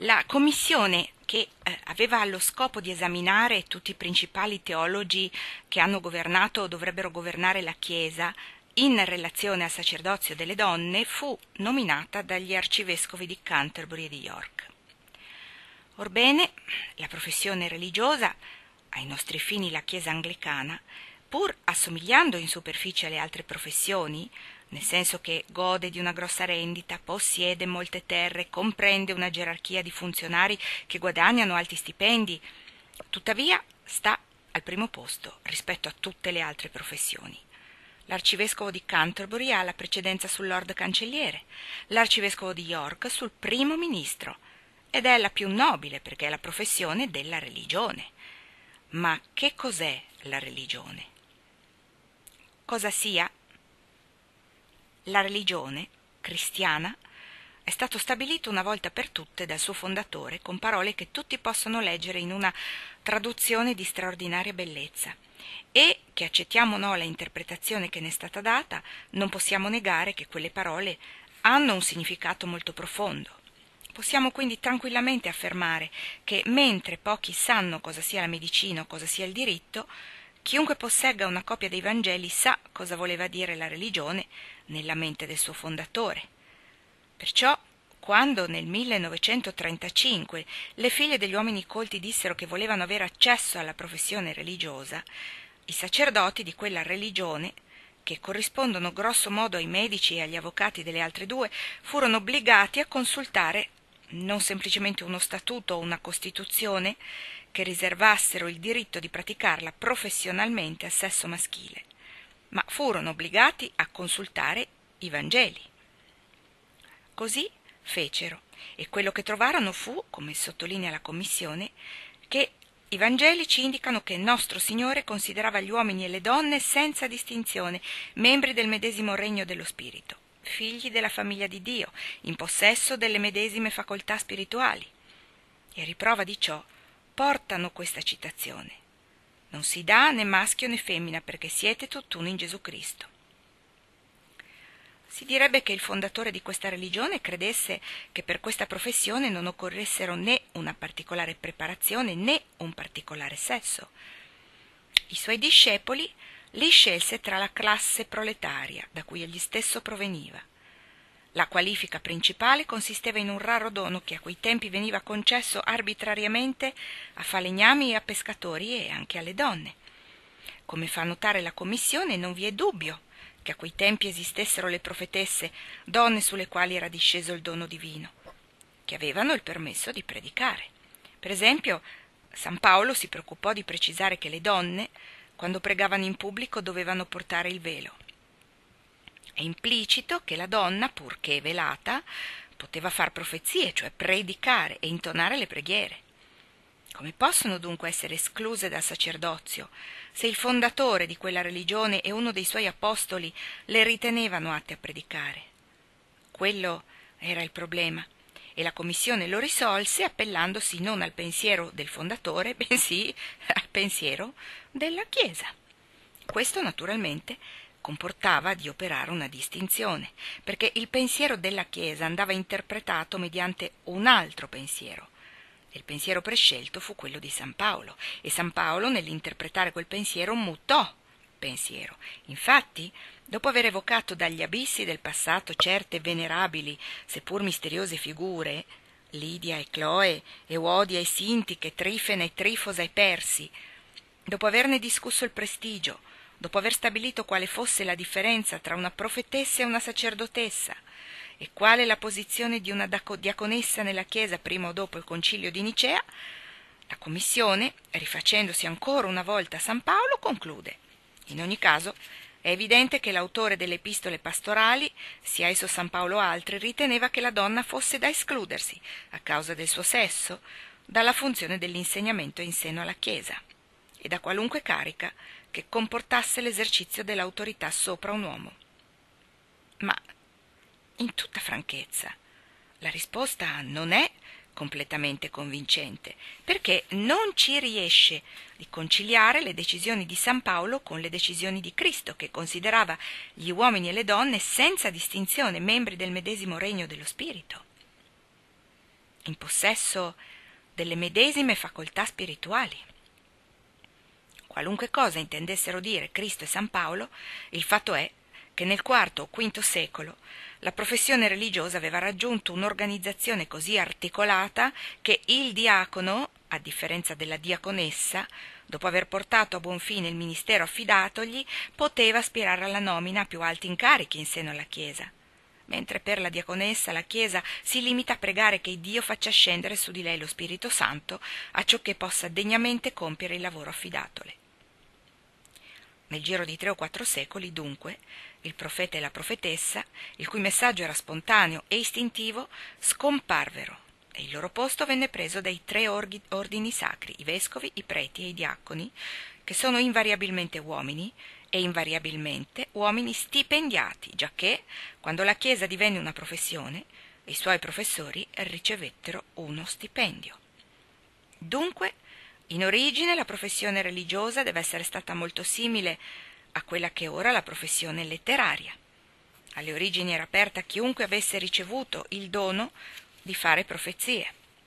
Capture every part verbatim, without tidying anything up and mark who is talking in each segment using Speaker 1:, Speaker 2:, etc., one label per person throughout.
Speaker 1: La commissione che eh, aveva allo scopo di esaminare tutti i principali teologi che hanno governato o dovrebbero governare la Chiesa in relazione al sacerdozio delle donne fu nominata dagli arcivescovi di Canterbury e di York. Orbene, la professione religiosa, ai nostri fini la Chiesa anglicana, pur assomigliando in superficie alle altre professioni, nel senso che gode di una grossa rendita, possiede molte terre, comprende una gerarchia di funzionari che guadagnano alti stipendi, tuttavia sta al primo posto rispetto a tutte le altre professioni. L'arcivescovo di Canterbury ha la precedenza sul Lord Cancelliere, l'arcivescovo di York sul primo ministro, ed è la più nobile perché è la professione della religione. Ma che cos'è la religione? Cosa sia? La religione cristiana è stato stabilito una volta per tutte dal suo fondatore con parole che tutti possono leggere in una traduzione di straordinaria bellezza e, che accettiamo o no la interpretazione che ne è stata data, non possiamo negare che quelle parole hanno un significato molto profondo. Possiamo quindi tranquillamente affermare che mentre pochi sanno cosa sia la medicina o cosa sia il diritto, chiunque possegga una copia dei Vangeli sa cosa voleva dire la religione nella mente del suo fondatore. Perciò, quando nel millenovecentotrentacinque le figlie degli uomini colti dissero che volevano avere accesso alla professione religiosa, i sacerdoti di quella religione, che corrispondono grosso modo ai medici e agli avvocati delle altre due, furono obbligati a consultare non semplicemente uno statuto o una costituzione che riservassero il diritto di praticarla professionalmente al sesso maschile, ma furono obbligati a consultare i Vangeli. Così fecero, e quello che trovarono fu, come sottolinea la Commissione, che i Vangeli ci indicano che il nostro Signore considerava gli uomini e le donne senza distinzione, membri del medesimo regno dello Spirito, figli della famiglia di Dio, in possesso delle medesime facoltà spirituali. E a riprova di ciò portano questa citazione: non si dà né maschio né femmina, perché siete tutt'uno in Gesù Cristo. Si direbbe che il fondatore di questa religione credesse che per questa professione non occorressero né una particolare preparazione né un particolare sesso. I suoi discepoli li scelse tra la classe proletaria, da cui egli stesso proveniva. La qualifica principale consisteva in un raro dono che a quei tempi veniva concesso arbitrariamente a falegnami e a pescatori e anche alle donne. Come fa notare la Commissione, non vi è dubbio che a quei tempi esistessero le profetesse, donne sulle quali era disceso il dono divino, che avevano il permesso di predicare. Per esempio, San Paolo si preoccupò di precisare che le donne, quando pregavano in pubblico, dovevano portare il velo. È implicito che la donna, purché velata, poteva far profezie, cioè predicare e intonare le preghiere. Come possono dunque essere escluse dal sacerdozio se il fondatore di quella religione e uno dei suoi apostoli le ritenevano atte a predicare? Quello era il problema, e la Commissione lo risolse appellandosi non al pensiero del fondatore, bensì al pensiero della Chiesa. Questo naturalmente comportava di operare una distinzione, perché il pensiero della Chiesa andava interpretato mediante un altro pensiero. Il pensiero prescelto fu quello di San Paolo, e San Paolo nell'interpretare quel pensiero mutò pensiero. Infatti, dopo aver evocato dagli abissi del passato certe venerabili, seppur misteriose figure, Lidia e Cloe, Euodia e Sintiche, Trifena e Trifosa e Persi, dopo averne discusso il prestigio, dopo aver stabilito quale fosse la differenza tra una profetessa e una sacerdotessa, e quale la posizione di una diaconessa nella Chiesa prima o dopo il concilio di Nicea, la Commissione, rifacendosi ancora una volta a San Paolo, conclude: in ogni caso è evidente che l'autore delle epistole pastorali, sia esso San Paolo o altri, riteneva che la donna fosse da escludersi, a causa del suo sesso, dalla funzione dell'insegnamento in seno alla Chiesa e da qualunque carica che comportasse l'esercizio dell'autorità sopra un uomo. Ma in tutta franchezza, la risposta non è completamente convincente, perché non ci riesce di conciliare le decisioni di San Paolo con le decisioni di Cristo, che considerava gli uomini e le donne senza distinzione membri del medesimo regno dello Spirito. in possesso delle medesime facoltà spirituali. Qualunque cosa intendessero dire Cristo e San Paolo, il fatto è che nel quarto o quinto secolo la professione religiosa aveva raggiunto un'organizzazione così articolata che il diacono, a differenza della diaconessa, dopo aver portato a buon fine il ministero affidatogli, poteva aspirare alla nomina a più alti incarichi in seno alla Chiesa, mentre per la diaconessa la Chiesa si limita a pregare che Dio faccia scendere su di lei lo Spirito Santo acciocché possa degnamente compiere il lavoro affidatole. Nel giro di tre o quattro secoli, dunque, il profeta e la profetessa, il cui messaggio era spontaneo e istintivo, scomparvero e il loro posto venne preso dai tre orghi, ordini sacri, i vescovi, i preti e i diaconi, che sono invariabilmente uomini e invariabilmente uomini stipendiati, giacché, quando la Chiesa divenne una professione, i suoi professori ricevettero uno stipendio. Dunque, in origine la professione religiosa deve essere stata molto simile a quella che è ora la professione letteraria. Alle origini era aperta a chiunque avesse ricevuto il dono di fare profezie.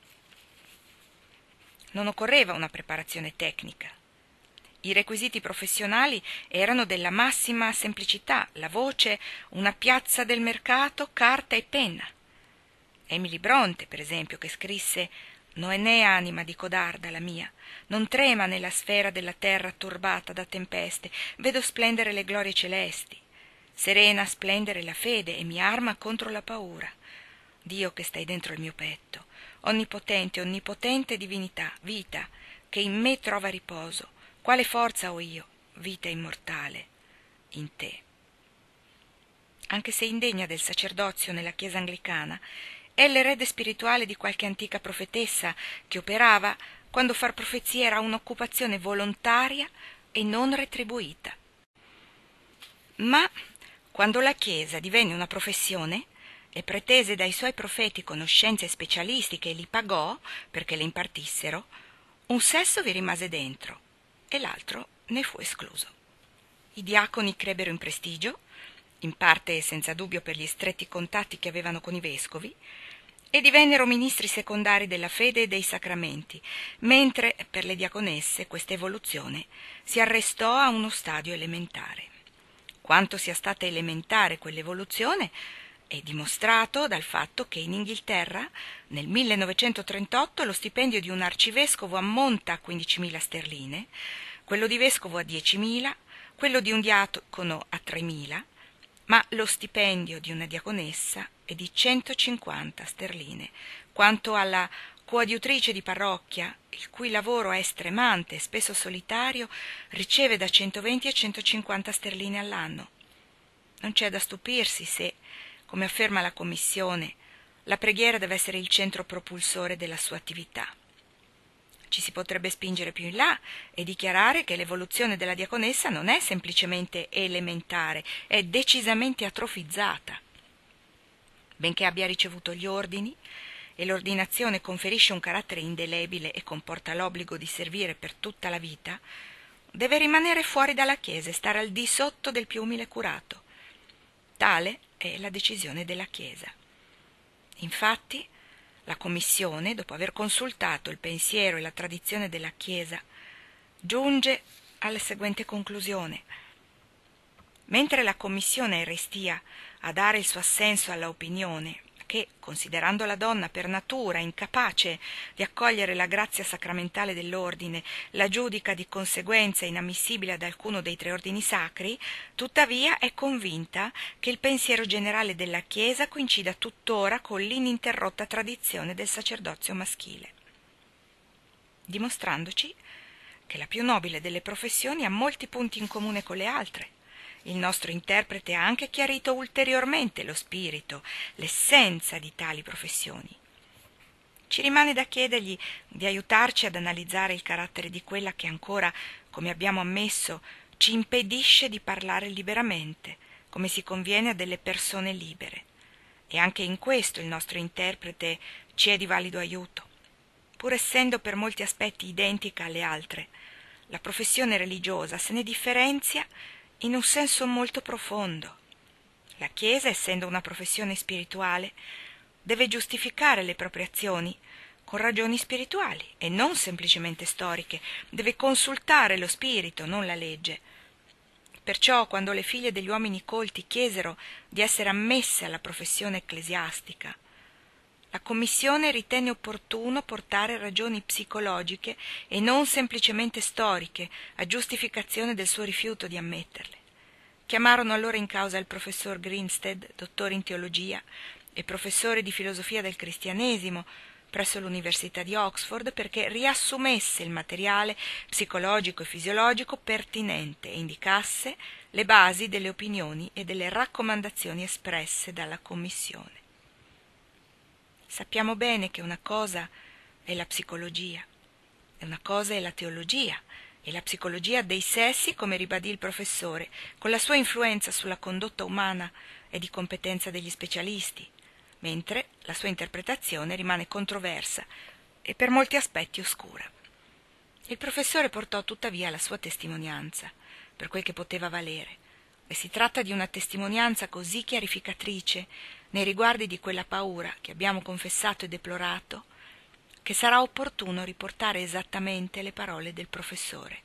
Speaker 1: Non occorreva una preparazione tecnica. I requisiti professionali erano della massima semplicità, la voce, una piazza del mercato, carta e penna. Emily Bronte, per esempio, che scrisse «Non è anima di codarda la mia, non trema nella sfera della terra turbata da tempeste, vedo splendere le glorie celesti. Serena splendere la fede e mi arma contro la paura. Dio che stai dentro il mio petto, onnipotente, onnipotente divinità, vita, che in me trova riposo, quale forza ho io, vita immortale, in te». Anche se indegna del sacerdozio nella Chiesa anglicana, è l'erede spirituale di qualche antica profetessa che operava quando far profezie era un'occupazione volontaria e non retribuita. Ma quando la Chiesa divenne una professione e pretese dai suoi profeti conoscenze specialistiche e li pagò perché le impartissero, un sesso vi rimase dentro e l'altro ne fu escluso. I diaconi crebbero in prestigio, in parte senza dubbio per gli stretti contatti che avevano con i vescovi, e divennero ministri secondari della fede e dei sacramenti, mentre per le diaconesse questa evoluzione si arrestò a uno stadio elementare. Quanto sia stata elementare quell'evoluzione è dimostrato dal fatto che in Inghilterra nel millenovecentotrentotto lo stipendio di un arcivescovo ammonta a quindicimila sterline, quello di vescovo a diecimila, quello di un diacono a tremila, ma lo stipendio di una diaconessa è di centocinquanta sterline, quanto alla coadiutrice di parrocchia, il cui lavoro è stremante e spesso solitario, riceve da centoventi a centocinquanta sterline all'anno. Non c'è da stupirsi se, come afferma la Commissione, la preghiera deve essere il centro propulsore della sua attività. Ci si potrebbe spingere più in là e dichiarare che l'evoluzione della diaconessa non è semplicemente elementare, è decisamente atrofizzata. Benché abbia ricevuto gli ordini, e l'ordinazione conferisce un carattere indelebile e comporta l'obbligo di servire per tutta la vita, deve rimanere fuori dalla Chiesa e stare al di sotto del più umile curato. Tale è la decisione della Chiesa. Infatti, la Commissione, dopo aver consultato il pensiero e la tradizione della Chiesa, giunge alla seguente conclusione. Mentre la Commissione restia a dare il suo assenso alla opinione che, considerando la donna per natura incapace di accogliere la grazia sacramentale dell'ordine, la giudica di conseguenza inammissibile ad alcuno dei tre ordini sacri, tuttavia è convinta che il pensiero generale della Chiesa coincida tuttora con l'ininterrotta tradizione del sacerdozio maschile, dimostrandoci che la più nobile delle professioni ha molti punti in comune con le altre. Il nostro interprete ha anche chiarito ulteriormente lo spirito, l'essenza di tali professioni. Ci rimane da chiedergli di aiutarci ad analizzare il carattere di quella che ancora, come abbiamo ammesso, ci impedisce di parlare liberamente, come si conviene a delle persone libere. E anche in questo il nostro interprete ci è di valido aiuto. Pur essendo per molti aspetti identica alle altre, la professione religiosa se ne differenzia in un senso molto profondo. La Chiesa, essendo una professione spirituale, deve giustificare le proprie azioni con ragioni spirituali e non semplicemente storiche, deve consultare lo spirito, non la legge. Perciò, quando le figlie degli uomini colti chiesero di essere ammesse alla professione ecclesiastica, la commissione ritenne opportuno portare ragioni psicologiche e non semplicemente storiche a giustificazione del suo rifiuto di ammetterle. Chiamarono allora in causa il professor Grinstead, dottore in teologia e professore di filosofia del cristianesimo presso l'Università di Oxford, perché riassumesse il materiale psicologico e fisiologico pertinente e indicasse le basi delle opinioni e delle raccomandazioni espresse dalla Commissione. Sappiamo bene che una cosa è la psicologia, e una cosa è la teologia, e la psicologia dei sessi, come ribadì il professore, con la sua influenza sulla condotta umana è di competenza degli specialisti, mentre la sua interpretazione rimane controversa e per molti aspetti oscura. Il professore portò tuttavia la sua testimonianza, per quel che poteva valere, e si tratta di una testimonianza così chiarificatrice nei riguardi di quella paura che abbiamo confessato e deplorato, che sarà opportuno riportare esattamente le parole del professore.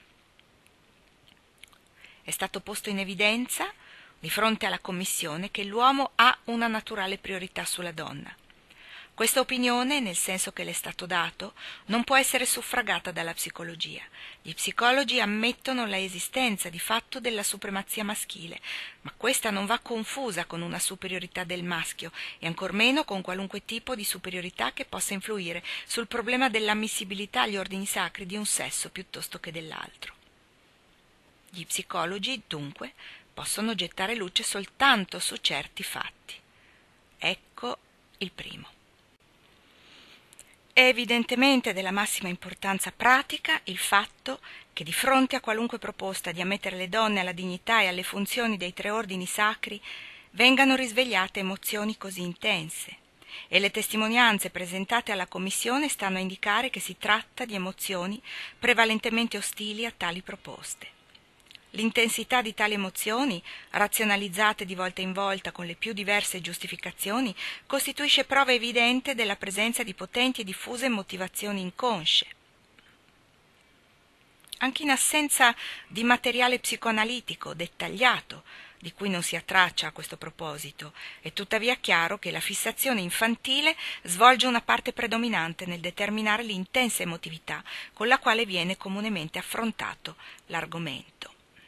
Speaker 1: È stato posto in evidenza, di fronte alla Commissione, che l'uomo ha una naturale priorità sulla donna. Questa opinione, nel senso che le è stato dato, non può essere suffragata dalla psicologia. Gli psicologi ammettono la esistenza di fatto della supremazia maschile, ma questa non va confusa con una superiorità del maschio e ancor meno con qualunque tipo di superiorità che possa influire sul problema dell'ammissibilità agli ordini sacri di un sesso piuttosto che dell'altro. Gli psicologi, dunque, possono gettare luce soltanto su certi fatti. Ecco il primo. È evidentemente della massima importanza pratica il fatto che di fronte a qualunque proposta di ammettere le donne alla dignità e alle funzioni dei tre ordini sacri vengano risvegliate emozioni così intense, e le testimonianze presentate alla Commissione stanno a indicare che si tratta di emozioni prevalentemente ostili a tali proposte. L'intensità di tali emozioni, razionalizzate di volta in volta con le più diverse giustificazioni, costituisce prova evidente della presenza di potenti e diffuse motivazioni inconsce. Anche in assenza di materiale psicoanalitico dettagliato, di cui non si ha traccia a questo proposito, è tuttavia chiaro che la fissazione infantile svolge una parte predominante nel determinare l'intensa emotività con la quale viene comunemente affrontato l'argomento.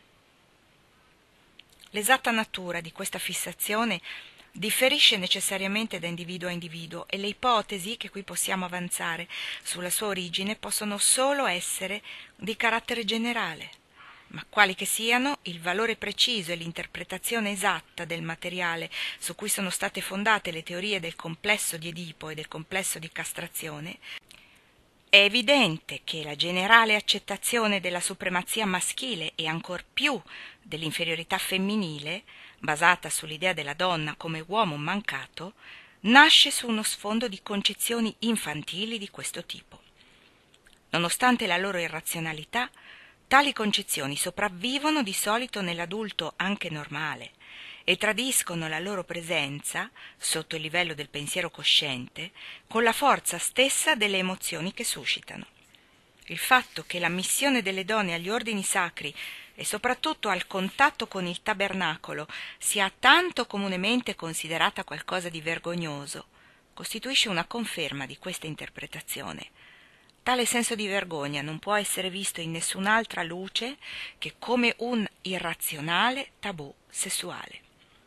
Speaker 1: L'esatta natura di questa fissazione differisce necessariamente da individuo a individuo e le ipotesi che qui possiamo avanzare sulla sua origine possono solo essere di carattere generale, ma quali che siano il valore preciso e l'interpretazione esatta del materiale su cui sono state fondate le teorie del complesso di Edipo e del complesso di castrazione, è evidente che la generale accettazione della supremazia maschile e ancor più dell'inferiorità femminile, basata sull'idea della donna come uomo mancato, nasce su uno sfondo di concezioni infantili di questo tipo. Nonostante la loro irrazionalità, tali concezioni sopravvivono di solito nell'adulto anche normale e tradiscono la loro presenza, sotto il livello del pensiero cosciente, con la forza stessa delle emozioni che suscitano. Il fatto che l'ammissione delle donne agli ordini sacri e soprattutto al contatto con il tabernacolo sia tanto comunemente considerata qualcosa di vergognoso, costituisce una conferma di questa interpretazione. Tale senso di vergogna non può essere visto in nessun'altra luce che come un irrazionale tabù sessuale.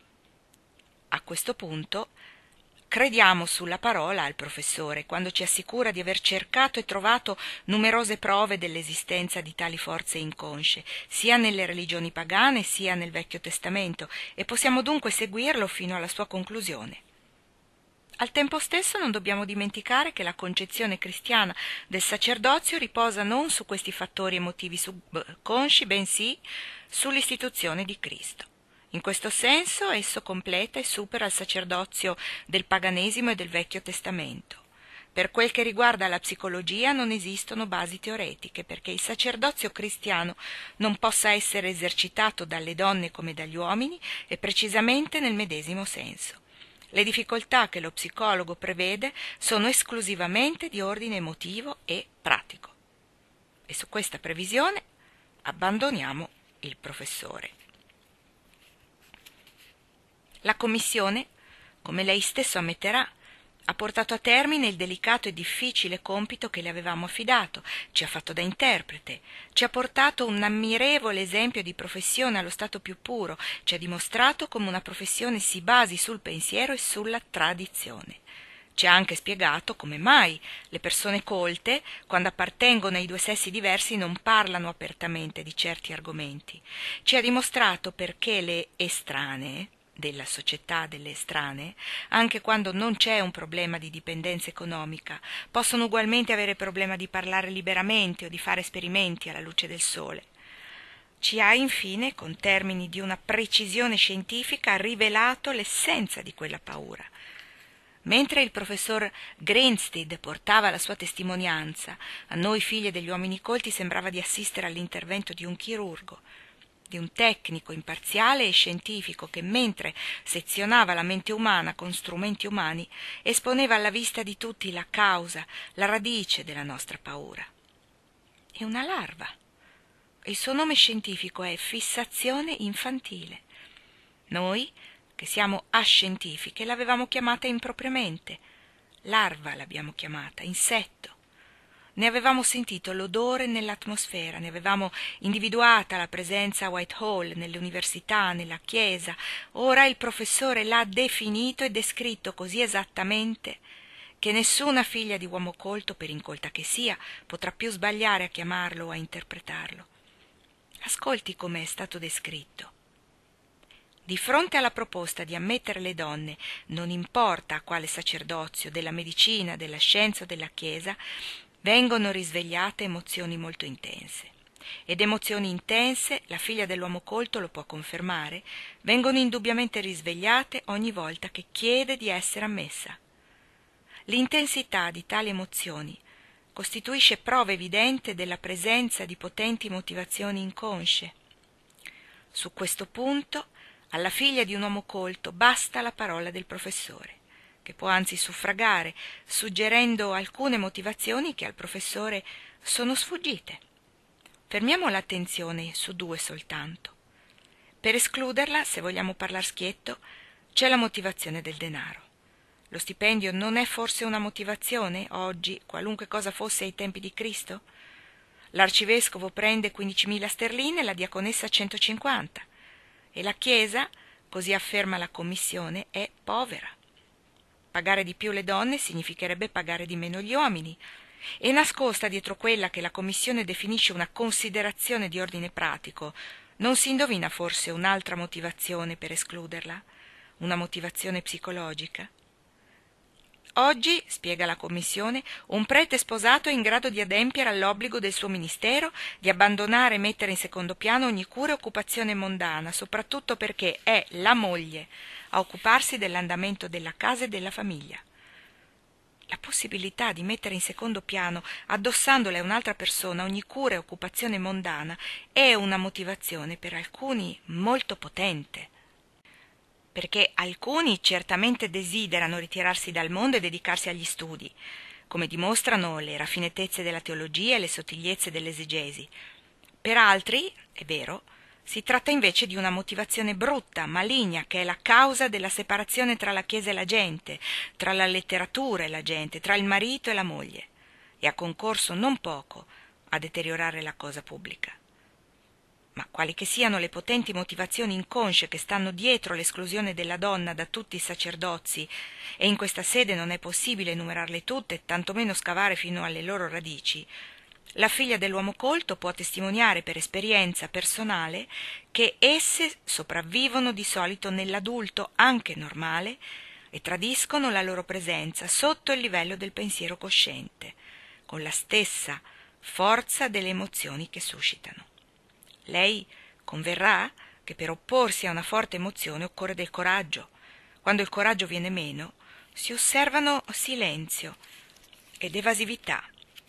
Speaker 1: A questo punto crediamo sulla parola al professore quando ci assicura di aver cercato e trovato numerose prove dell'esistenza di tali forze inconsce, sia nelle religioni pagane sia nel Vecchio Testamento, e possiamo dunque seguirlo fino alla sua conclusione. Al tempo stesso non dobbiamo dimenticare che la concezione cristiana del sacerdozio riposa non su questi fattori emotivi subconsci, bensì sull'istituzione di Cristo. In questo senso esso completa e supera il sacerdozio del paganesimo e del Vecchio Testamento. Per quel che riguarda la psicologia non esistono basi teoretiche perché il sacerdozio cristiano non possa essere esercitato dalle donne come dagli uomini e precisamente nel medesimo senso. Le difficoltà che lo psicologo prevede sono esclusivamente di ordine emotivo e pratico. E su questa previsione abbandoniamo il professore. La commissione, come lei stesso ammetterà, ha portato a termine il delicato e difficile compito che le avevamo affidato, ci ha fatto da interprete, ci ha portato un ammirevole esempio di professione allo stato più puro, ci ha dimostrato come una professione si basi sul pensiero e sulla tradizione. Ci ha anche spiegato come mai le persone colte, quando appartengono ai due sessi diversi, non parlano apertamente di certi argomenti. Ci ha dimostrato perché le estranee, della società delle estranee, anche quando non c'è un problema di dipendenza economica, possono ugualmente avere problema di parlare liberamente o di fare esperimenti alla luce del sole. Ci ha infine, con termini di una precisione scientifica, rivelato l'essenza di quella paura. Mentre il professor Grinstead portava la sua testimonianza, a noi figlie degli uomini colti sembrava di assistere all'intervento di un chirurgo, di un tecnico imparziale e scientifico che, mentre sezionava la mente umana con strumenti umani, esponeva alla vista di tutti la causa, la radice della nostra paura. È una larva. Il suo nome scientifico è fissazione infantile. Noi, che siamo ascientifiche, l'avevamo chiamata impropriamente. Larva l'abbiamo chiamata, insetto. Ne avevamo sentito l'odore nell'atmosfera, ne avevamo individuata la presenza a Whitehall, nelle università, nella chiesa. Ora il professore l'ha definito e descritto così esattamente che nessuna figlia di uomo colto, per incolta che sia, potrà più sbagliare a chiamarlo o a interpretarlo. Ascolti come è stato descritto. Di fronte alla proposta di ammettere le donne, non importa a quale sacerdozio, della medicina, della scienza o della Chiesa, vengono risvegliate emozioni molto intense. Ed emozioni intense, la figlia dell'uomo colto lo può confermare, vengono indubbiamente risvegliate ogni volta che chiede di essere ammessa. L'intensità di tali emozioni costituisce prova evidente della presenza di potenti motivazioni inconsce. Su questo punto, alla figlia di un uomo colto basta la parola del professore, che può anzi suffragare, suggerendo alcune motivazioni che al professore sono sfuggite. Fermiamo l'attenzione su due soltanto. Per escluderla, se vogliamo parlar schietto, c'è la motivazione del denaro. Lo stipendio non è forse una motivazione, oggi, qualunque cosa fosse ai tempi di Cristo? L'arcivescovo prende quindicimila sterline e la diaconessa centocinquanta. E la Chiesa, così afferma la Commissione, è povera. Pagare di più le donne significherebbe pagare di meno gli uomini. E nascosta dietro quella che la Commissione definisce una considerazione di ordine pratico, non si indovina forse un'altra motivazione per escluderla? Una motivazione psicologica? Oggi, spiega la Commissione, un prete sposato è in grado di adempiere all'obbligo del suo ministero di abbandonare e mettere in secondo piano ogni cura e occupazione mondana, soprattutto perché è la moglie a occuparsi dell'andamento della casa e della famiglia. La possibilità di mettere in secondo piano, addossandole a un'altra persona, ogni cura e occupazione mondana è una motivazione per alcuni molto potente. Perché alcuni certamente desiderano ritirarsi dal mondo e dedicarsi agli studi, come dimostrano le raffinatezze della teologia e le sottigliezze dell'esegesi. Per altri, è vero, si tratta invece di una motivazione brutta, maligna, che è la causa della separazione tra la Chiesa e la gente, tra la letteratura e la gente, tra il marito e la moglie, e ha concorso non poco a deteriorare la cosa pubblica. Ma quali che siano le potenti motivazioni inconsce che stanno dietro l'esclusione della donna da tutti i sacerdozi, e in questa sede non è possibile enumerarle tutte e tantomeno scavare fino alle loro radici, la figlia dell'uomo colto può testimoniare per esperienza personale che esse sopravvivono di solito nell'adulto anche normale e tradiscono la loro presenza sotto il livello del pensiero cosciente, con la stessa forza delle emozioni che suscitano. Lei converrà che per opporsi a una forte emozione occorre del coraggio. Quando il coraggio viene meno, si osservano silenzio ed evasività.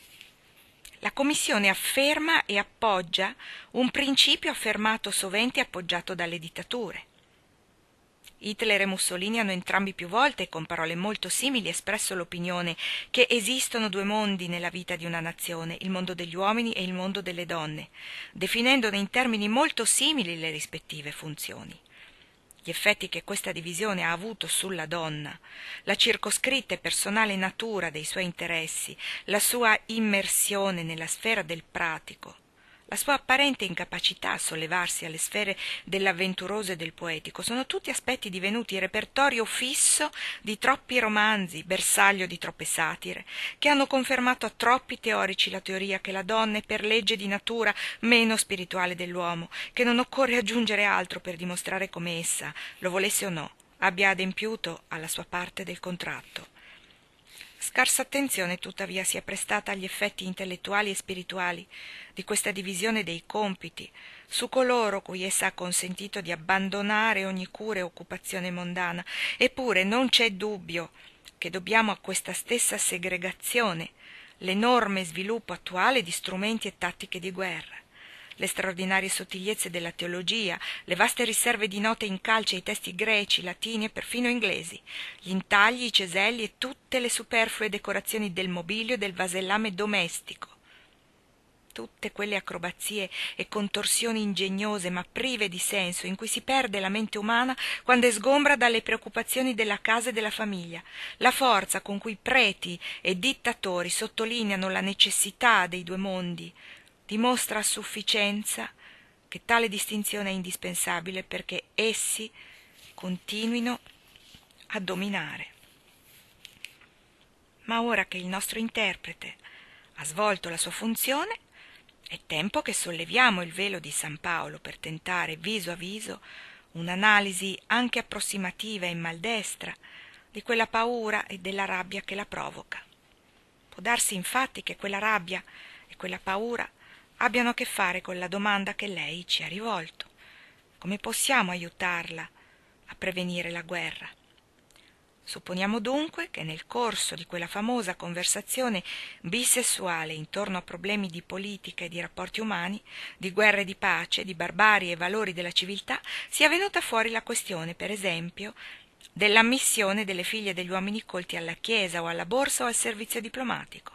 Speaker 1: La Commissione afferma e appoggia un principio affermato sovente e appoggiato dalle dittature. Hitler e Mussolini hanno entrambi più volte, con parole molto simili, espresso l'opinione che esistono due mondi nella vita di una nazione, il mondo degli uomini e il mondo delle donne, definendone in termini molto simili le rispettive funzioni. Gli effetti che questa divisione ha avuto sulla donna, la circoscritta e personale natura dei suoi interessi, la sua immersione nella sfera del pratico, la sua apparente incapacità a sollevarsi alle sfere dell'avventuroso e del poetico, sono tutti aspetti divenuti repertorio fisso di troppi romanzi, bersaglio di troppe satire, che hanno confermato a troppi teorici la teoria che la donna è per legge di natura meno spirituale dell'uomo, che non occorre aggiungere altro per dimostrare come essa, lo volesse o no, abbia adempiuto alla sua parte del contratto. Scarsa attenzione tuttavia si è prestata agli effetti intellettuali e spirituali di questa divisione dei compiti su coloro cui essa ha consentito di abbandonare ogni cura e occupazione mondana. Eppure non c'è dubbio che dobbiamo a questa stessa segregazione l'enorme sviluppo attuale di strumenti e tattiche di guerra, le straordinarie sottigliezze della teologia, le vaste riserve di note in calce ai testi greci, latini e perfino inglesi, gli intagli, i ceselli e tutte le superflue decorazioni del mobilio e del vasellame domestico. Tutte quelle acrobazie e contorsioni ingegnose ma prive di senso in cui si perde la mente umana quando è sgombra dalle preoccupazioni della casa e della famiglia, la forza con cui preti e dittatori sottolineano la necessità dei due mondi, dimostra a sufficienza che tale distinzione è indispensabile perché essi continuino a dominare. Ma ora che il nostro interprete ha svolto la sua funzione, è tempo che solleviamo il velo di San Paolo per tentare viso a viso un'analisi anche approssimativa e maldestra di quella paura e della rabbia che la provoca. Può darsi infatti che quella rabbia e quella paura abbiano a che fare con la domanda che lei ci ha rivolto. Come possiamo aiutarla a prevenire la guerra? Supponiamo dunque che nel corso di quella famosa conversazione bisessuale intorno a problemi di politica e di rapporti umani, di guerra e di pace, di barbarie e valori della civiltà, sia venuta fuori la questione, per esempio, dell'ammissione delle figlie degli uomini colti alla Chiesa o alla borsa o al servizio diplomatico.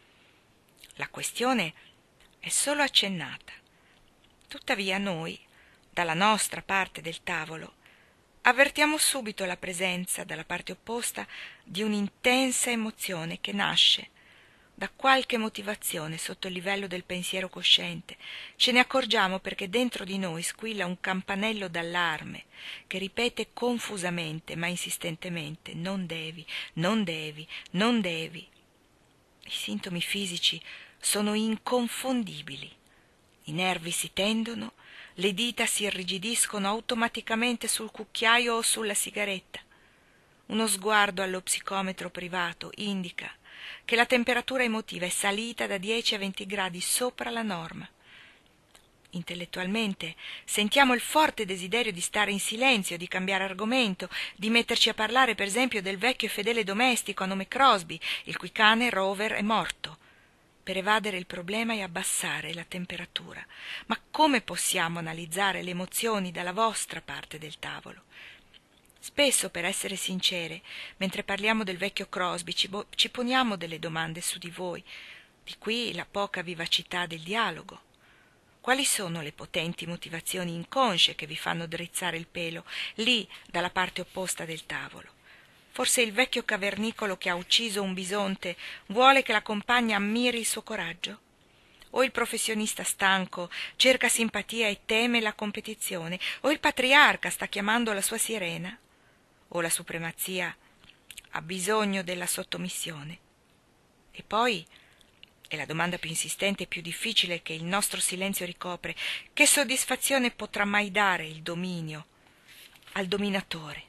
Speaker 1: La questione è solo accennata. Tuttavia noi, dalla nostra parte del tavolo, avvertiamo subito la presenza, dalla parte opposta, di un'intensa emozione che nasce da qualche motivazione sotto il livello del pensiero cosciente. Ce ne accorgiamo perché dentro di noi squilla un campanello d'allarme che ripete confusamente ma insistentemente: non devi, non devi, non devi. I sintomi fisici sono inconfondibili. I nervi si tendono, le dita si irrigidiscono automaticamente sul cucchiaio o sulla sigaretta. Uno sguardo allo psicometro privato indica che la temperatura emotiva è salita da dieci a venti gradi sopra la norma. Intellettualmente sentiamo il forte desiderio di stare in silenzio, di cambiare argomento, di metterci a parlare per esempio del vecchio e fedele domestico a nome Crosby, il cui cane Rover è morto, per evadere il problema e abbassare la temperatura. Ma come possiamo analizzare le emozioni dalla vostra parte del tavolo? Spesso, per essere sincere, mentre parliamo del vecchio Crosby, ci, bo- ci poniamo delle domande su di voi, di qui la poca vivacità del dialogo. Quali sono le potenti motivazioni inconsce che vi fanno drizzare il pelo, lì, dalla parte opposta del tavolo? Forse il vecchio cavernicolo che ha ucciso un bisonte vuole che la compagna ammiri il suo coraggio? O il professionista stanco cerca simpatia e teme la competizione? O il patriarca sta chiamando la sua sirena? O la supremazia ha bisogno della sottomissione? E poi, è la domanda più insistente e più difficile che il nostro silenzio ricopre, che soddisfazione potrà mai dare il dominio al dominatore?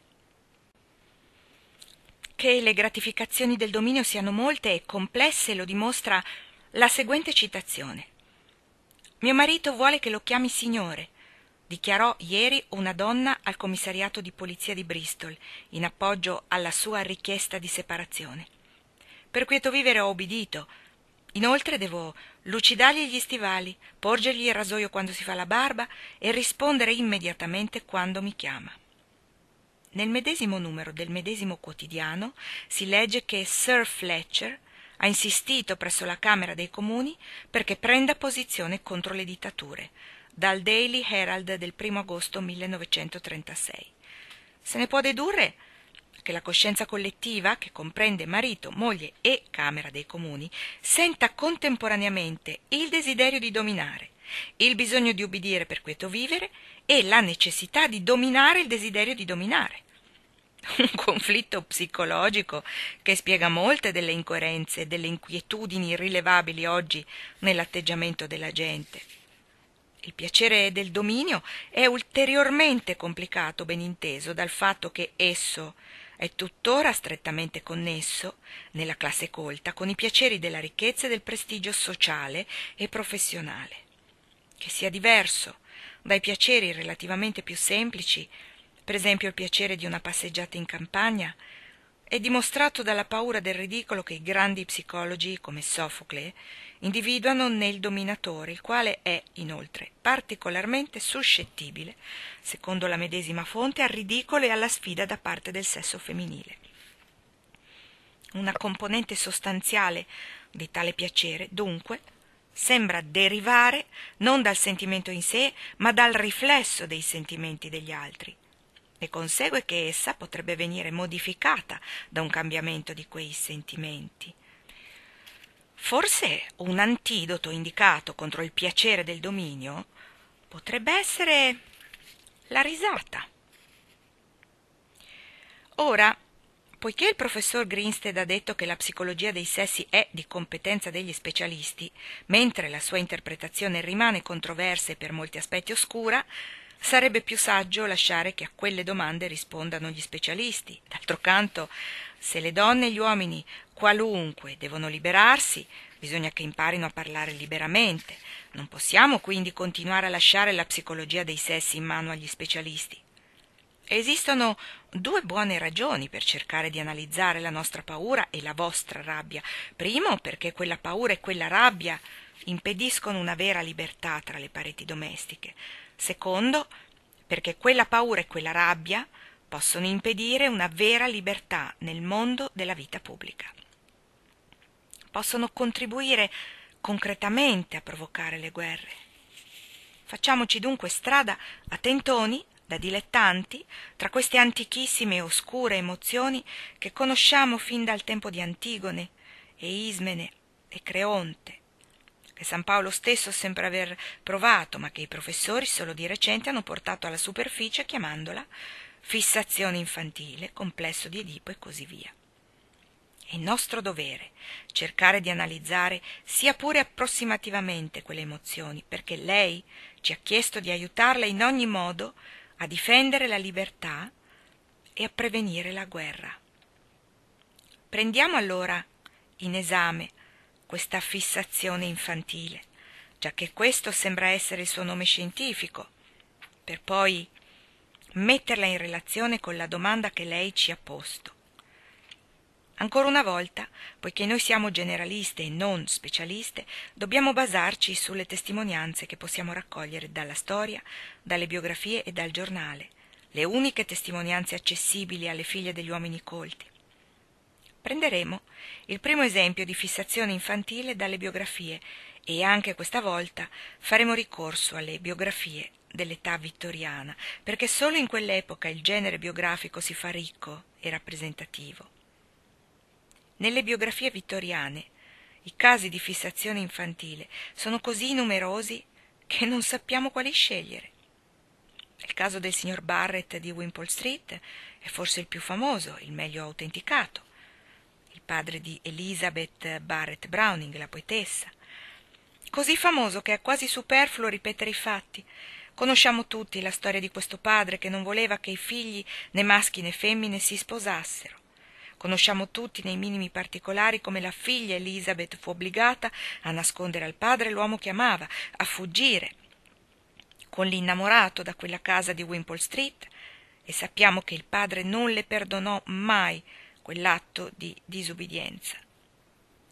Speaker 1: Che le gratificazioni del dominio siano molte e complesse lo dimostra la seguente citazione. «Mio marito vuole che lo chiami signore», dichiarò ieri una donna al commissariato di polizia di Bristol, in appoggio alla sua richiesta di separazione. «Per quieto vivere ho obbedito. Inoltre devo lucidargli gli stivali, porgergli il rasoio quando si fa la barba e rispondere immediatamente quando mi chiama». Nel medesimo numero del medesimo quotidiano si legge che Sir Fletcher ha insistito presso la Camera dei Comuni perché prenda posizione contro le dittature, dal Daily Herald del primo agosto millenovecentotrentasei. Se ne può dedurre che la coscienza collettiva, che comprende marito, moglie e Camera dei Comuni, senta contemporaneamente il desiderio di dominare, il bisogno di ubbidire per quieto vivere e la necessità di dominare il desiderio di dominare. Un conflitto psicologico che spiega molte delle incoerenze e delle inquietudini rilevabili oggi nell'atteggiamento della gente. Il piacere del dominio è ulteriormente complicato, ben inteso, dal fatto che esso è tuttora strettamente connesso, nella classe colta, con i piaceri della ricchezza e del prestigio sociale e professionale. Che sia diverso dai piaceri relativamente più semplici, per esempio il piacere di una passeggiata in campagna, è dimostrato dalla paura del ridicolo che i grandi psicologi, come Sofocle, individuano nel dominatore, il quale è, inoltre, particolarmente suscettibile, secondo la medesima fonte, al ridicolo e alla sfida da parte del sesso femminile. Una componente sostanziale di tale piacere, dunque, sembra derivare non dal sentimento in sé, ma dal riflesso dei sentimenti degli altri. Ne consegue che essa potrebbe venire modificata da un cambiamento di quei sentimenti. Forse un antidoto indicato contro il piacere del dominio potrebbe essere la risata. Ora, poiché il professor Grinstead ha detto che la psicologia dei sessi è di competenza degli specialisti, mentre la sua interpretazione rimane controversa e per molti aspetti oscura, sarebbe più saggio lasciare che a quelle domande rispondano gli specialisti. D'altro canto, se le donne e gli uomini qualunque devono liberarsi, bisogna che imparino a parlare liberamente. Non possiamo quindi continuare a lasciare la psicologia dei sessi in mano agli specialisti. Esistono due buone ragioni per cercare di analizzare la nostra paura e la vostra rabbia. Primo, perché quella paura e quella rabbia impediscono una vera libertà tra le pareti domestiche. Secondo, perché quella paura e quella rabbia possono impedire una vera libertà nel mondo della vita pubblica. Possono contribuire concretamente a provocare le guerre. Facciamoci dunque strada a tentoni, da dilettanti, tra queste antichissime e oscure emozioni che conosciamo fin dal tempo di Antigone e Ismene e Creonte, che San Paolo stesso sembra aver provato, ma che i professori solo di recente hanno portato alla superficie chiamandola fissazione infantile, complesso di Edipo e così via. È nostro dovere cercare di analizzare sia pure approssimativamente quelle emozioni, perché lei ci ha chiesto di aiutarla in ogni modo a difendere la libertà e a prevenire la guerra. Prendiamo allora in esame questa fissazione infantile, giacché questo sembra essere il suo nome scientifico, per poi metterla in relazione con la domanda che lei ci ha posto. Ancora una volta, poiché noi siamo generaliste e non specialiste, dobbiamo basarci sulle testimonianze che possiamo raccogliere dalla storia, dalle biografie e dal giornale, le uniche testimonianze accessibili alle figlie degli uomini colti. Prenderemo il primo esempio di fissazione infantile dalle biografie e anche questa volta faremo ricorso alle biografie dell'età vittoriana, perché solo in quell'epoca il genere biografico si fa ricco e rappresentativo. Nelle biografie vittoriane i casi di fissazione infantile sono così numerosi che non sappiamo quali scegliere. Il caso del signor Barrett di Wimpole Street è forse il più famoso, il meglio autenticato, il padre di Elizabeth Barrett Browning, la poetessa. Così famoso che è quasi superfluo ripetere i fatti. Conosciamo tutti la storia di questo padre che non voleva che i figli, né maschi né femmine, si sposassero. Conosciamo tutti nei minimi particolari come la figlia Elizabeth fu obbligata a nascondere al padre l'uomo che amava, a fuggire con l'innamorato da quella casa di Wimpole Street, e sappiamo che il padre non le perdonò mai quell'atto di disubbidienza.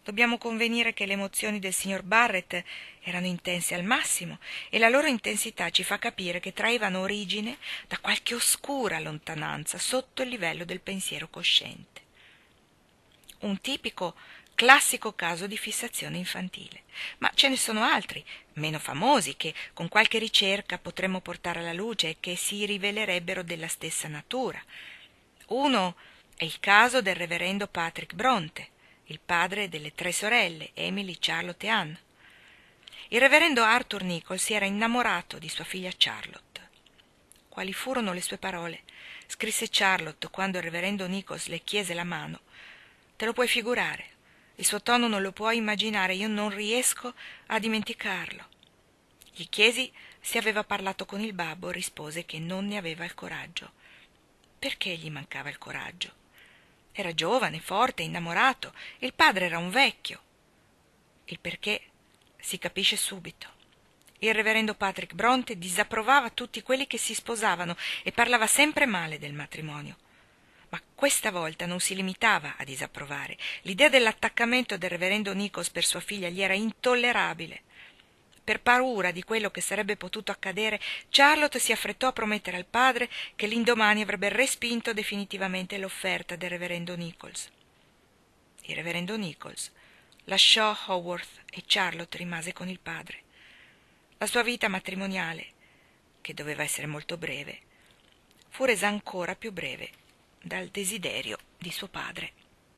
Speaker 1: Dobbiamo convenire che le emozioni del signor Barrett erano intense al massimo e la loro intensità ci fa capire che traevano origine da qualche oscura lontananza sotto il livello del pensiero cosciente. Un tipico, classico caso di fissazione infantile, ma ce ne sono altri, meno famosi, che con qualche ricerca potremmo portare alla luce e che si rivelerebbero della stessa natura. Uno è il caso del reverendo Patrick Bronte, il padre delle tre sorelle, Emily, Charlotte e Anne. Il reverendo Arthur Nichols si era innamorato di sua figlia Charlotte. Quali furono le sue parole? Scrisse Charlotte quando il reverendo Nichols le chiese la mano. Te lo puoi figurare, il suo tono non lo puoi immaginare, io non riesco a dimenticarlo. Gli chiesi se aveva parlato con il babbo, rispose che non ne aveva il coraggio. Perché gli mancava il coraggio? Era giovane, forte, innamorato. Il padre era un vecchio. Il perché si capisce subito. Il reverendo Patrick Bronte disapprovava tutti quelli che si sposavano e parlava sempre male del matrimonio. Ma questa volta non si limitava a disapprovare. L'idea dell'attaccamento del reverendo Nichols per sua figlia gli era intollerabile. Per paura di quello che sarebbe potuto accadere, Charlotte si affrettò a promettere al padre che l'indomani avrebbe respinto definitivamente l'offerta del reverendo Nichols. Il reverendo Nichols lasciò Haworth e Charlotte rimase con il padre. La sua vita matrimoniale, che doveva essere molto breve, fu resa ancora più breve dal desiderio di suo padre.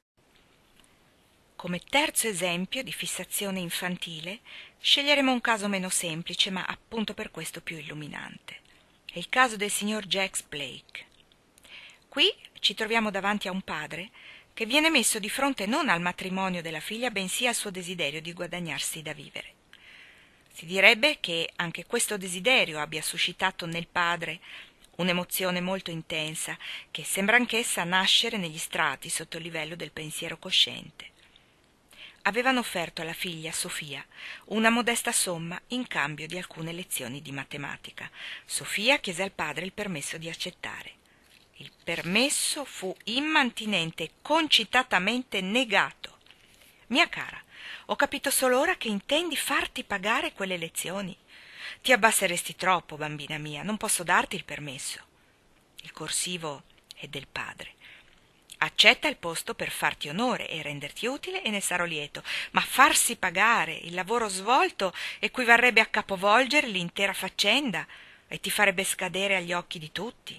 Speaker 1: Come terzo esempio di fissazione infantile sceglieremo un caso meno semplice, ma appunto per questo più illuminante. È il caso del signor Jacques Blake. Qui ci troviamo davanti a un padre che viene messo di fronte non al matrimonio della figlia, bensì al suo desiderio di guadagnarsi da vivere. Si direbbe che anche questo desiderio abbia suscitato nel padre un'emozione molto intensa, che sembra anch'essa nascere negli strati sotto il livello del pensiero cosciente. Avevano offerto alla figlia Sofia una modesta somma in cambio di alcune lezioni di matematica. Sofia chiese al padre il permesso di accettare. Il permesso fu immantinente e concitatamente negato. Mia cara, ho capito solo ora che intendi farti pagare quelle lezioni. Ti abbasseresti troppo, bambina mia, non posso darti il permesso. Il corsivo è del padre. Accetta il posto per farti onore e renderti utile e ne sarò lieto, ma farsi pagare il lavoro svolto equivarrebbe a capovolgere l'intera faccenda e ti farebbe scadere agli occhi di tutti.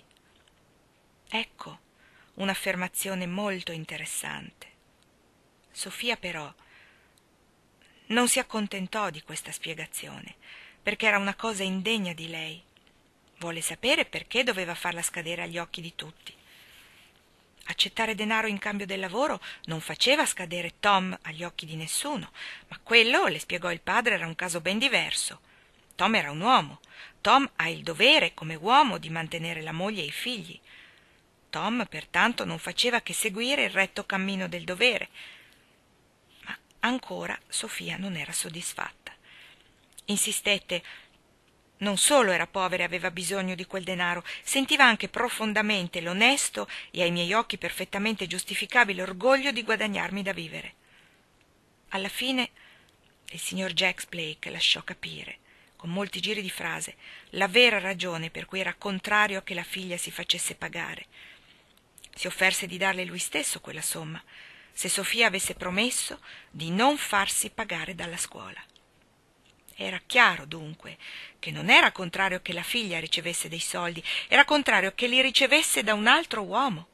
Speaker 1: Ecco un'affermazione molto interessante. Sofia però non si accontentò di questa spiegazione, perché era una cosa indegna di lei. Volle sapere perché doveva farla scadere agli occhi di tutti. Accettare denaro in cambio del lavoro non faceva scadere Tom agli occhi di nessuno, ma quello, le spiegò il padre, era un caso ben diverso. Tom era un uomo. Tom ha il dovere, come uomo, di mantenere la moglie e i figli. Tom, pertanto, non faceva che seguire il retto cammino del dovere. Ma ancora Sofia non era soddisfatta. Insistette. Non solo era povera e aveva bisogno di quel denaro, sentiva anche profondamente l'onesto e ai miei occhi perfettamente giustificabile orgoglio di guadagnarmi da vivere. Alla fine il signor Jacques Blake lasciò capire, con molti giri di frase, la vera ragione per cui era contrario a che la figlia si facesse pagare. Si offerse di darle lui stesso quella somma, se Sofia avesse promesso di non farsi pagare dalla scuola. Era chiaro, dunque, che non era contrario che la figlia ricevesse dei soldi, era contrario che li ricevesse da un altro uomo.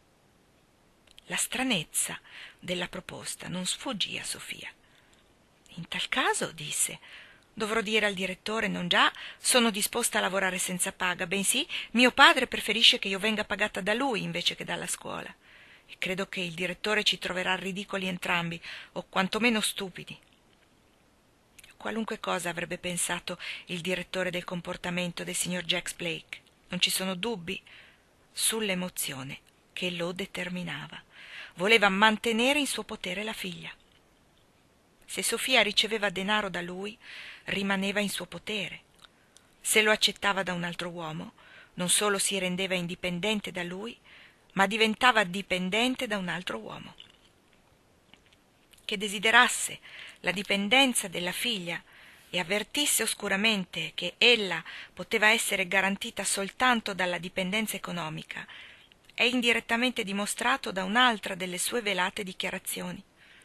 Speaker 1: La stranezza della proposta non sfuggì a Sofia. In tal caso, disse, dovrò dire al direttore non già sono disposta a lavorare senza paga, bensì mio padre preferisce che io venga pagata da lui invece che dalla scuola. E credo che il direttore ci troverà ridicoli entrambi, o quantomeno stupidi. Qualunque cosa avrebbe pensato il direttore del comportamento del signor Jacques Blake, non ci sono dubbi sull'emozione che lo determinava. Voleva mantenere in suo potere la figlia. Se Sofia riceveva denaro da lui, rimaneva in suo potere. Se lo accettava da un altro uomo, non solo si rendeva indipendente da lui, ma diventava dipendente da un altro uomo. che desiderasse la dipendenza della figlia e avvertisse oscuramente che ella poteva essere garantita soltanto dalla dipendenza economica, è indirettamente dimostrato da un'altra delle sue velate dichiarazioni.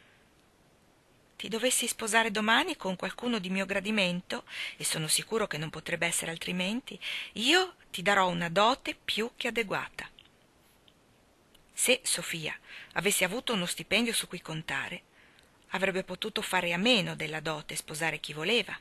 Speaker 1: Ti dovessi sposare domani con qualcuno di mio gradimento, e sono sicuro che non potrebbe essere altrimenti, io ti darò una dote più che adeguata. Se Sofia avesse avuto uno stipendio su cui contare, avrebbe potuto fare a meno della dote e sposare chi voleva.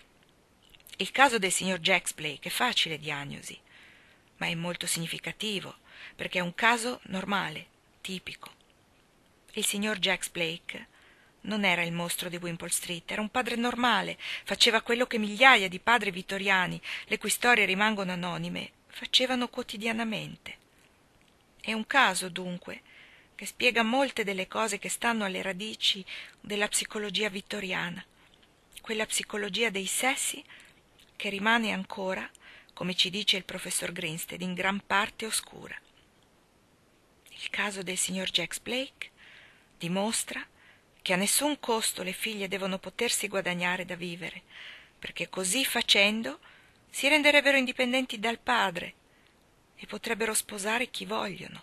Speaker 1: Il caso del signor Jax Blake è facile diagnosi, ma è molto significativo, perché è un caso normale, tipico. Il signor Jax Blake non era il mostro di Wimpole Street, era un padre normale, faceva quello che migliaia di padri vittoriani, le cui storie rimangono anonime, facevano quotidianamente. È un caso, dunque, che spiega molte delle cose che stanno alle radici della psicologia vittoriana, quella psicologia dei sessi che rimane ancora, come ci dice il professor Grinstead, in gran parte oscura. Il caso del signor Jax Blake dimostra che a nessun costo le figlie devono potersi guadagnare da vivere, perché così facendo si renderebbero indipendenti dal padre e potrebbero sposare chi vogliono.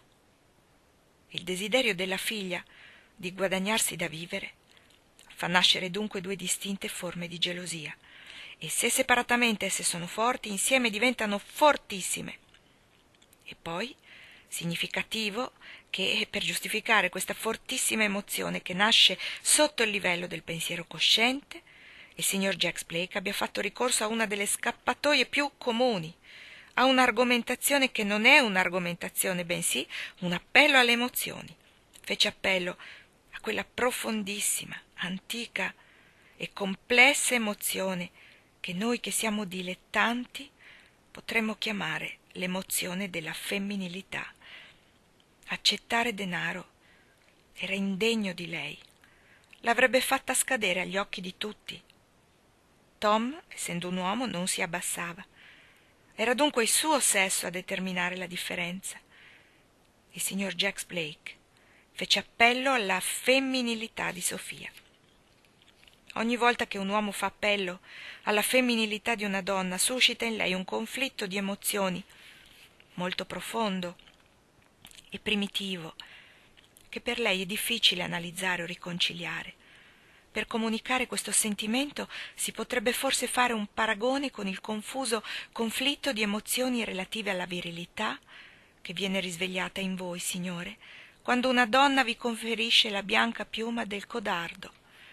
Speaker 1: Il desiderio della figlia di guadagnarsi da vivere fa nascere dunque due distinte forme di gelosia, e se separatamente esse sono forti, insieme diventano fortissime. E poi, significativo che per giustificare questa fortissima emozione che nasce sotto il livello del pensiero cosciente, il signor Jax Blake abbia fatto ricorso a una delle scappatoie più comuni, a un'argomentazione che non è un'argomentazione, bensì un appello alle emozioni. Fece appello a quella profondissima, antica e complessa emozione che noi che siamo dilettanti potremmo chiamare l'emozione della femminilità. Accettare denaro era indegno di lei, l'avrebbe fatta scadere agli occhi di tutti. Tom, essendo un uomo, non si abbassava. Era dunque il suo sesso a determinare la differenza. Il signor Jax Blake fece appello alla femminilità di Sofia. Ogni volta che un uomo fa appello alla femminilità di una donna, suscita in lei un conflitto di emozioni molto profondo e primitivo, che per lei è difficile analizzare o riconciliare. Per comunicare questo sentimento si potrebbe forse fare un paragone con il confuso conflitto di emozioni relative alla virilità che viene risvegliata in voi, Signore, quando una donna vi conferisce la bianca piuma del codardo.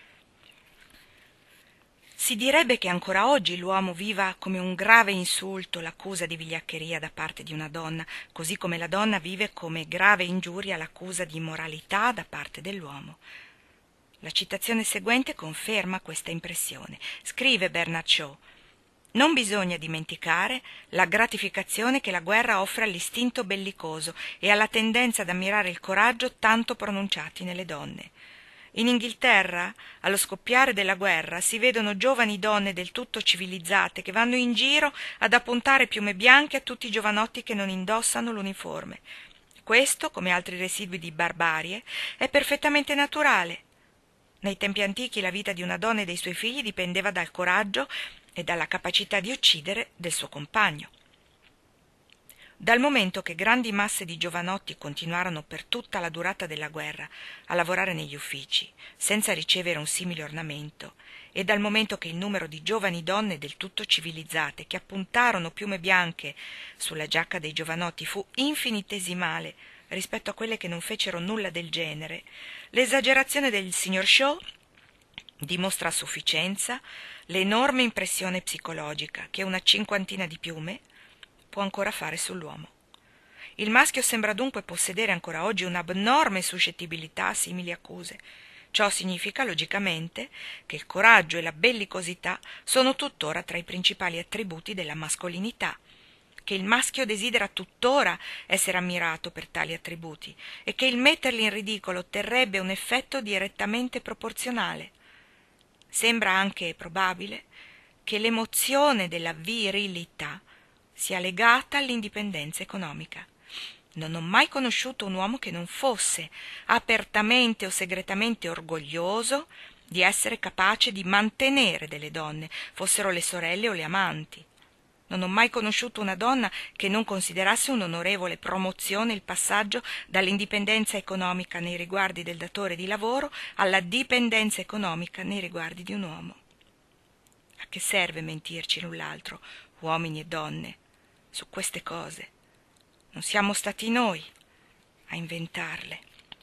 Speaker 1: Si direbbe che ancora oggi l'uomo viva come un grave insulto l'accusa di vigliaccheria da parte di una donna, così come la donna vive come grave ingiuria l'accusa di immoralità da parte dell'uomo. La citazione seguente conferma questa impressione. Scrive Bernard Shaw: «Non bisogna dimenticare la gratificazione che la guerra offre all'istinto bellicoso e alla tendenza ad ammirare il coraggio tanto pronunciati nelle donne. In Inghilterra, allo scoppiare della guerra, si vedono giovani donne del tutto civilizzate che vanno in giro ad appuntare piume bianche a tutti i giovanotti che non indossano l'uniforme. Questo, come altri residui di barbarie, è perfettamente naturale. Nei tempi antichi la vita di una donna e dei suoi figli dipendeva dal coraggio e dalla capacità di uccidere del suo compagno. Dal momento che grandi masse di giovanotti continuarono per tutta la durata della guerra a lavorare negli uffici, senza ricevere un simile ornamento, e dal momento che il numero di giovani donne del tutto civilizzate che appuntarono piume bianche sulla giacca dei giovanotti fu infinitesimale rispetto a quelle che non fecero nulla del genere, l'esagerazione del signor Shaw dimostra a sufficienza l'enorme impressione psicologica che una cinquantina di piume può ancora fare sull'uomo. Il maschio sembra dunque possedere ancora oggi un'abnorme suscettibilità a simili accuse. Ciò significa, logicamente, che il coraggio e la bellicosità sono tuttora tra i principali attributi della mascolinità, che il maschio desidera tuttora essere ammirato per tali attributi e che il metterli in ridicolo otterrebbe un effetto direttamente proporzionale. Sembra anche probabile che l'emozione della virilità sia legata all'indipendenza economica. Non ho mai conosciuto un uomo che non fosse apertamente o segretamente orgoglioso di essere capace di mantenere delle donne, fossero le sorelle o le amanti. Non ho mai conosciuto una donna che non considerasse un'onorevole promozione il passaggio dall'indipendenza economica nei riguardi del datore di lavoro alla dipendenza economica nei riguardi di un uomo. A che serve mentirci l'un l'altro, uomini e donne, su queste cose? Non siamo stati noi a inventarle.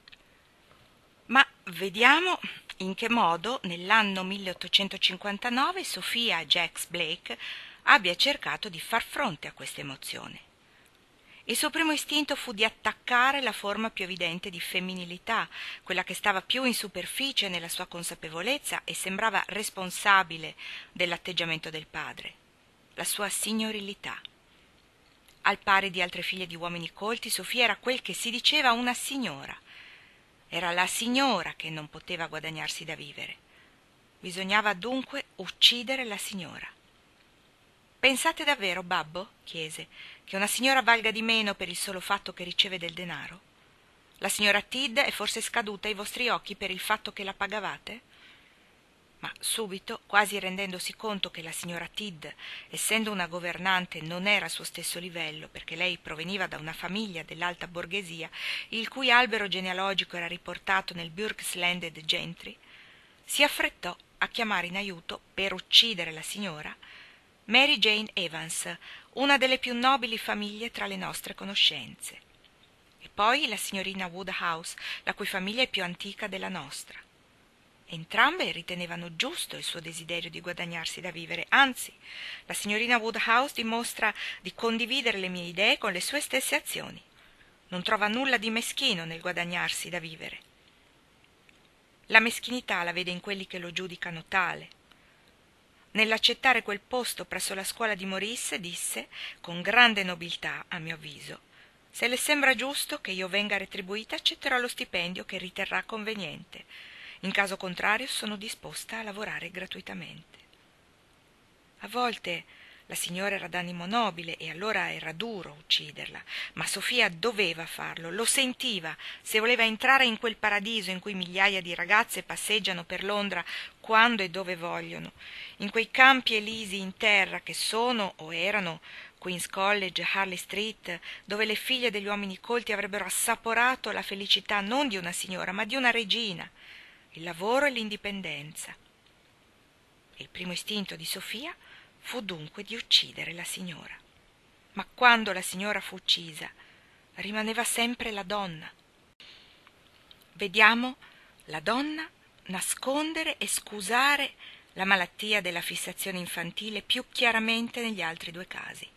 Speaker 1: Ma vediamo in che modo nell'anno milleottocentocinquantanove Sophia Jacques Blake abbia cercato di far fronte a questa emozione. Il suo primo istinto fu di attaccare la forma più evidente di femminilità, quella che stava più in superficie nella sua consapevolezza e sembrava responsabile dell'atteggiamento del padre, la sua signorilità. Al pari di altre figlie di uomini colti, Sofia era quel che si diceva una signora. Era la signora che non poteva guadagnarsi da vivere. Bisognava dunque uccidere la signora. «Pensate davvero, babbo?» chiese, «che una signora valga di meno per il solo fatto che riceve del denaro? La signora Tidd è forse scaduta ai vostri occhi per il fatto che la pagavate?» Ma subito, quasi rendendosi conto che la signora Tidd, essendo una governante, non era al suo stesso livello, perché lei proveniva da una famiglia dell'alta borghesia, il cui albero genealogico era riportato nel Burke's Landed Gentry, si affrettò a chiamare in aiuto, per uccidere la signora, Mary Jane Evans, una delle più nobili famiglie tra le nostre conoscenze, e poi la signorina Woodhouse, la cui famiglia è più antica della nostra. Entrambe ritenevano giusto il suo desiderio di guadagnarsi da vivere, anzi, la signorina Woodhouse dimostra di condividere le mie idee con le sue stesse azioni. Non trova nulla di meschino nel guadagnarsi da vivere. La meschinità la vede in quelli che lo giudicano tale. Nell'accettare quel posto presso la scuola di Maurice, disse, con grande nobiltà, a mio avviso: «Se le sembra giusto che io venga retribuita, accetterò lo stipendio che riterrà conveniente. In caso contrario sono disposta a lavorare gratuitamente». A volte la signora era d'animo nobile e allora era duro ucciderla, ma Sofia doveva farlo, lo sentiva, se voleva entrare in quel paradiso in cui migliaia di ragazze passeggiano per Londra quando e dove vogliono, in quei campi elisi in terra che sono o erano Queen's College, Harley Street, dove le figlie degli uomini colti avrebbero assaporato la felicità non di una signora, ma di una regina, il lavoro e l'indipendenza. Il primo istinto di Sofia fu dunque di uccidere la signora. Ma quando la signora fu uccisa, rimaneva sempre la donna. Vediamo la donna nascondere e scusare la malattia della fissazione infantile più chiaramente negli altri due casi.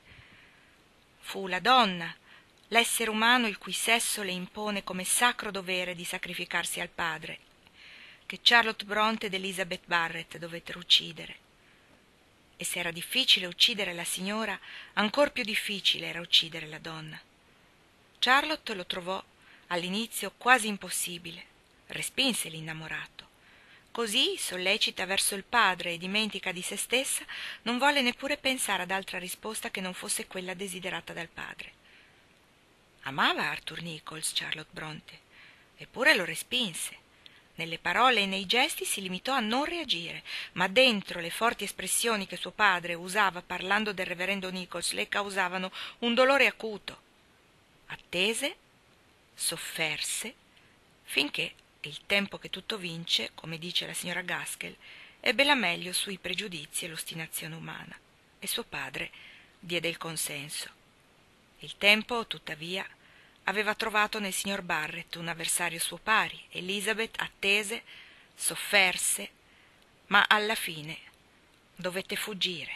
Speaker 1: Fu la donna, l'essere umano il cui sesso le impone come sacro dovere di sacrificarsi al padre, che Charlotte Brontë ed Elizabeth Barrett dovettero uccidere. E se era difficile uccidere la signora, ancor più difficile era uccidere la donna. Charlotte lo trovò all'inizio quasi impossibile, respinse l'innamorato. Così, sollecita verso il padre e dimentica di se stessa, non volle neppure pensare ad altra risposta che non fosse quella desiderata dal padre. Amava Arthur Nichols, Charlotte Brontë, eppure lo respinse. Nelle parole e nei gesti si limitò a non reagire, ma dentro le forti espressioni che suo padre usava parlando del reverendo Nichols le causavano un dolore acuto. Attese, sofferse, finché il tempo che tutto vince, come dice la signora Gaskell, ebbe la meglio sui pregiudizi e l'ostinazione umana, e suo padre diede il consenso. Il tempo, tuttavia, aveva trovato nel signor Barrett un avversario suo pari. Elizabeth attese, sofferse, ma alla fine dovette fuggire.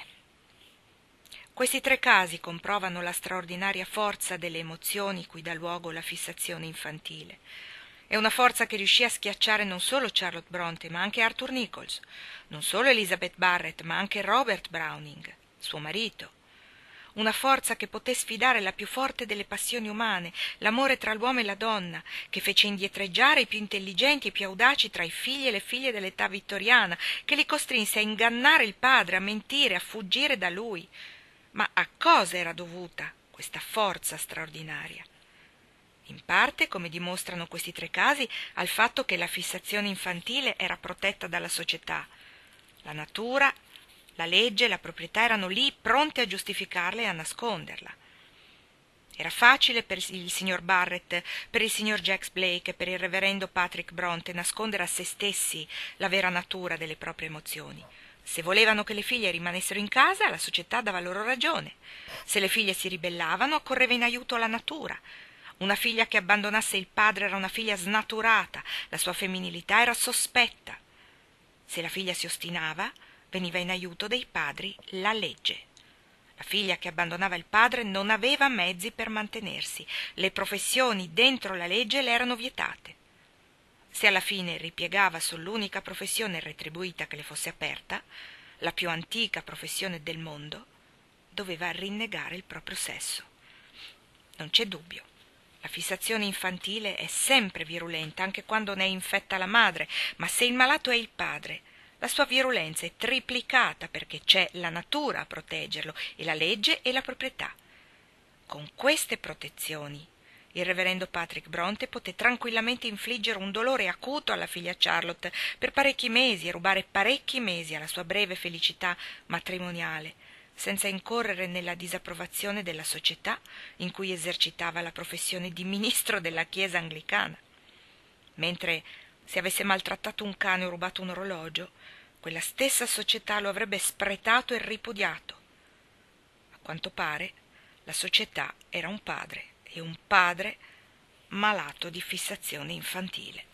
Speaker 1: Questi tre casi comprovano la straordinaria forza delle emozioni cui dà luogo la fissazione infantile. È una forza che riuscì a schiacciare non solo Charlotte Brontë, ma anche Arthur Nichols, non solo Elizabeth Barrett, ma anche Robert Browning, suo marito. Una forza che poté sfidare la più forte delle passioni umane, l'amore tra l'uomo e la donna, che fece indietreggiare i più intelligenti e più audaci tra i figli e le figlie dell'età vittoriana, che li costrinse a ingannare il padre, a mentire, a fuggire da lui. Ma a cosa era dovuta questa forza straordinaria? in parte, come dimostrano questi tre casi, al fatto che la fissazione infantile era protetta dalla società. La natura, la legge, la proprietà erano lì pronte a giustificarla e a nasconderla. Era facile per il signor Barrett, per il signor Jack Blake e per il reverendo Patrick Bronte nascondere a se stessi la vera natura delle proprie emozioni. Se volevano che le figlie rimanessero in casa, la società dava loro ragione. Se le figlie si ribellavano, accorreva in aiuto la natura. Una figlia che abbandonasse il padre era una figlia snaturata, la sua femminilità era sospetta. Se la figlia si ostinava, veniva in aiuto dei padri la legge. La figlia che abbandonava il padre non aveva mezzi per mantenersi. Le professioni dentro la legge le erano vietate. Se alla fine ripiegava sull'unica professione retribuita che le fosse aperta, la più antica professione del mondo, doveva rinnegare il proprio sesso. Non c'è dubbio. La fissazione infantile è sempre virulenta, anche quando ne è infetta la madre, ma se il malato è il padre, la sua virulenza è triplicata perché c'è la natura a proteggerlo e la legge e la proprietà. Con queste protezioni il reverendo Patrick Bronte poté tranquillamente infliggere un dolore acuto alla figlia Charlotte per parecchi mesi e rubare parecchi mesi alla sua breve felicità matrimoniale, senza incorrere nella disapprovazione della società in cui esercitava la professione di ministro della Chiesa anglicana. Mentre se avesse maltrattato un cane o rubato un orologio, quella stessa società lo avrebbe spretato e ripudiato. A quanto pare, la società era un padre, e un padre malato di fissazione infantile.